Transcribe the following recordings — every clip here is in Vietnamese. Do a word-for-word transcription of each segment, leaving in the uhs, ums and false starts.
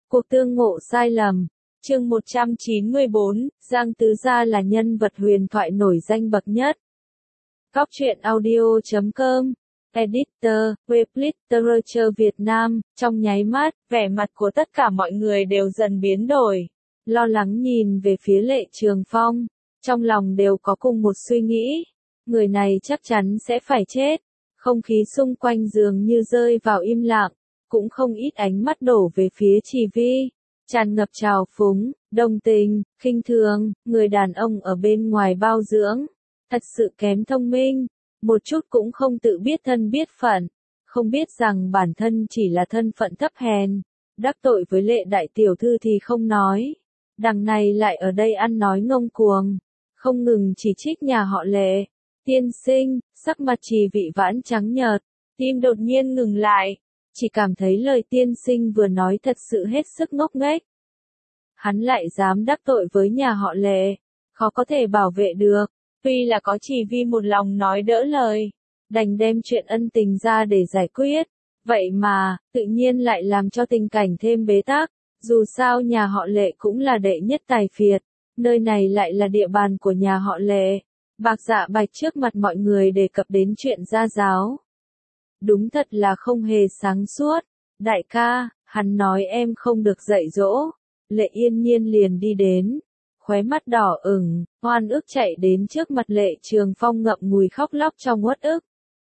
Cuộc tương ngộ sai lầm. Chương một trăm chín mươi bốn, Giang Tứ Gia là nhân vật huyền thoại nổi danh bậc nhất. Góc truyện audio chấm com, Editor, Webliterature Việt Nam, trong nháy mắt, vẻ mặt của tất cả mọi người đều dần biến đổi. Lo lắng nhìn về phía Lệ Trường Phong, trong lòng đều có cùng một suy nghĩ. Người này chắc chắn sẽ phải chết. Không khí xung quanh dường như rơi vào im lặng, cũng không ít ánh mắt đổ về phía Chỉ Vi, tràn ngập trào phúng, đồng tình, khinh thường, người đàn ông ở bên ngoài bao dưỡng, thật sự kém thông minh, một chút cũng không tự biết thân biết phận, không biết rằng bản thân chỉ là thân phận thấp hèn, đắc tội với Lệ đại tiểu thư thì không nói, đằng này lại ở đây ăn nói ngông cuồng, không ngừng chỉ trích nhà họ Lệ. Tiên sinh, sắc mặt Trì Vị Vãn trắng nhợt, tim đột nhiên ngừng lại, chỉ cảm thấy lời tiên sinh vừa nói thật sự hết sức ngốc nghếch. Hắn lại dám đắc tội với nhà họ Lệ, khó có thể bảo vệ được, tuy là có Trì Vi một lòng nói đỡ lời, đành đem chuyện ân tình ra để giải quyết, vậy mà, tự nhiên lại làm cho tình cảnh thêm bế tắc, dù sao nhà họ Lệ cũng là đệ nhất tài phiệt, nơi này lại là địa bàn của nhà họ Lệ. Bạc Dạ Bạch trước mặt mọi người đề cập đến chuyện gia giáo. Đúng thật là không hề sáng suốt. Đại ca, hắn nói em không được dạy dỗ. Lệ Yên Nhiên liền đi đến, khóe mắt đỏ ửng, oan ức chạy đến trước mặt Lệ Trường Phong ngậm ngùi khóc lóc trong uất ức.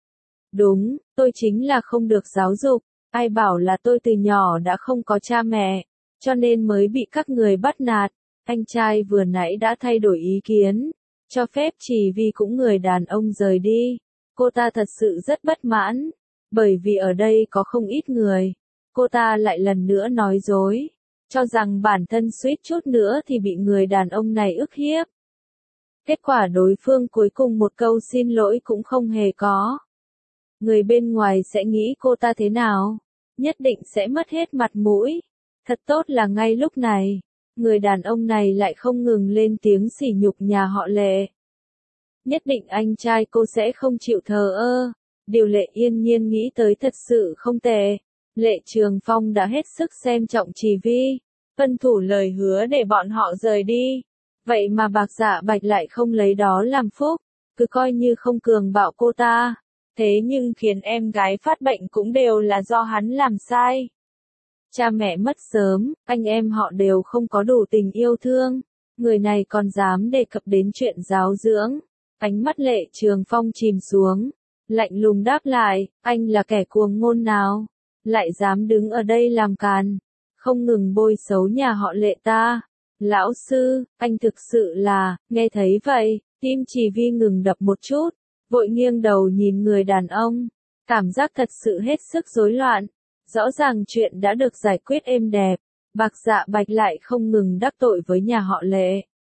Đúng, tôi chính là không được giáo dục, ai bảo là tôi từ nhỏ đã không có cha mẹ, cho nên mới bị các người bắt nạt. Anh trai vừa nãy đã thay đổi ý kiến. Cho phép Trì Vi cũng người đàn ông rời đi. Cô ta thật sự rất bất mãn, bởi vì ở đây có không ít người. Cô ta lại lần nữa nói dối, cho rằng bản thân suýt chút nữa thì bị người đàn ông này ức hiếp. Kết quả đối phương cuối cùng một câu xin lỗi cũng không hề có. Người bên ngoài sẽ nghĩ cô ta thế nào? Nhất định sẽ mất hết mặt mũi. Thật tốt là ngay lúc này, người đàn ông này lại không ngừng lên tiếng sỉ nhục nhà họ Lệ. Nhất định anh trai cô sẽ không chịu thờ ơ. Điều Lệ Yên Nhiên nghĩ tới thật sự không tệ. Lệ Trường Phong đã hết sức xem trọng Trì Vi, tuân thủ lời hứa để bọn họ rời đi. Vậy mà Bạc Dạ Bạch lại không lấy đó làm phúc, cứ coi như không cường bạo cô ta. Thế nhưng khiến em gái phát bệnh cũng đều là do hắn làm sai. Cha mẹ mất sớm, anh em họ đều không có đủ tình yêu thương. Người này còn dám đề cập đến chuyện giáo dưỡng. Ánh mắt Lệ Trường Phong chìm xuống. Lạnh lùng đáp lại, anh là kẻ cuồng ngôn nào? Lại dám đứng ở đây làm càn. Không ngừng bôi xấu nhà họ Lệ ta. Lão sư, anh thực sự là, nghe thấy vậy, tim Trì Vi ngừng đập một chút. Vội nghiêng đầu nhìn người đàn ông. Cảm giác thật sự hết sức rối loạn. Rõ ràng chuyện đã được giải quyết êm đẹp, Bạc Dạ Bạch lại không ngừng đắc tội với nhà họ Lệ.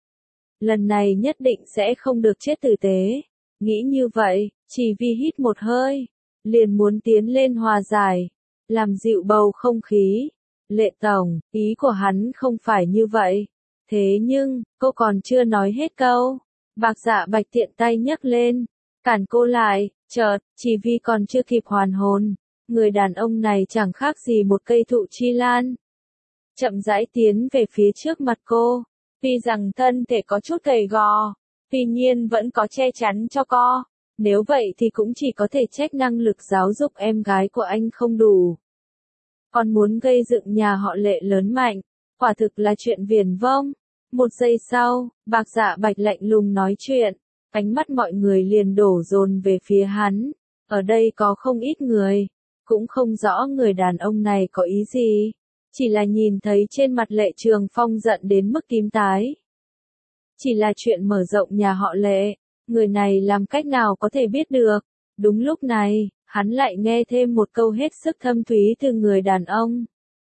Lần này nhất định sẽ không được chết tử tế. Nghĩ như vậy, Trì Vi hít một hơi, liền muốn tiến lên hòa giải, làm dịu bầu không khí. Lệ tổng, ý của hắn không phải như vậy. Thế nhưng, cô còn chưa nói hết câu. Bạc Dạ Bạch tiện tay nhấc lên, cản cô lại, chợt, Trì Vi còn chưa kịp hoàn hồn. Người đàn ông này chẳng khác gì một cây thụ chi lan. Chậm rãi tiến về phía trước mặt cô. Tuy rằng thân thể có chút gầy gò, tuy nhiên vẫn có che chắn cho co. Nếu vậy thì cũng chỉ có thể trách năng lực giáo dục em gái của anh không đủ. Còn muốn gây dựng nhà họ Lệ lớn mạnh, quả thực là chuyện viển vông. Một giây sau, Bạc Dạ Bạch lạnh lùng nói chuyện, ánh mắt mọi người liền đổ dồn về phía hắn. Ở đây có không ít người. Cũng không rõ người đàn ông này có ý gì, chỉ là nhìn thấy trên mặt Lệ Trường Phong giận đến mức tím tái. Chỉ là chuyện mở rộng nhà họ Lệ, người này làm cách nào có thể biết được. Đúng lúc này, hắn lại nghe thêm một câu hết sức thâm thúy từ người đàn ông.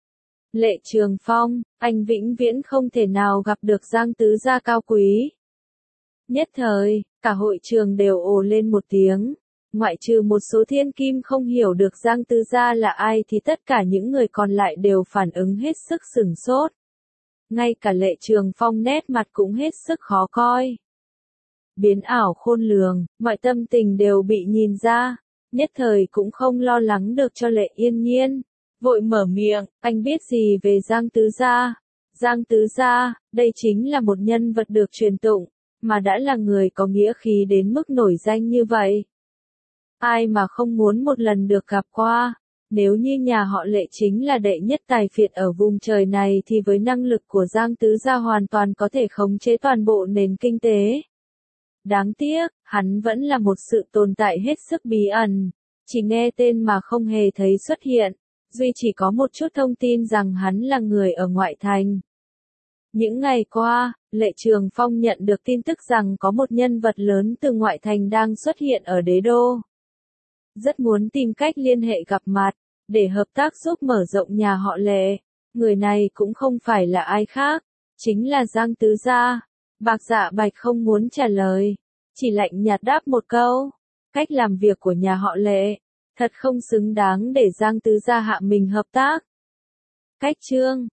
Lệ Trường Phong, anh vĩnh viễn không thể nào gặp được Giang Tứ Gia cao quý. Nhất thời, cả hội trường đều ồ lên một tiếng. Ngoại trừ một số thiên kim không hiểu được Giang Tứ Gia là ai thì tất cả những người còn lại đều phản ứng hết sức sửng sốt. Ngay cả Lệ Trường Phong nét mặt cũng hết sức khó coi. Biến ảo khôn lường, mọi tâm tình đều bị nhìn ra, nhất thời cũng không lo lắng được cho Lệ Yên Nhiên. vội mở miệng, anh biết gì về Giang Tứ Gia? Giang Tứ Gia, đây chính là một nhân vật được truyền tụng, mà đã là người có nghĩa khí đến mức nổi danh như vậy. Ai mà không muốn một lần được gặp qua, nếu như nhà họ Lệ chính là đệ nhất tài phiệt ở vùng trời này thì với năng lực của Giang Tứ Gia hoàn toàn có thể khống chế toàn bộ nền kinh tế. Đáng tiếc, hắn vẫn là một sự tồn tại hết sức bí ẩn, chỉ nghe tên mà không hề thấy xuất hiện, duy chỉ có một chút thông tin rằng hắn là người ở ngoại thành. Những ngày qua, Lệ Trường Phong nhận được tin tức rằng có một nhân vật lớn từ ngoại thành đang xuất hiện ở đế đô. Rất muốn tìm cách liên hệ gặp mặt, để hợp tác giúp mở rộng nhà họ Lệ. Người này cũng không phải là ai khác, chính là Giang Tứ Gia. Bạc Dạ Bạch không muốn trả lời, chỉ lạnh nhạt đáp một câu. Cách làm việc của nhà họ Lệ, thật không xứng đáng để Giang Tứ Gia hạ mình hợp tác. Cách chương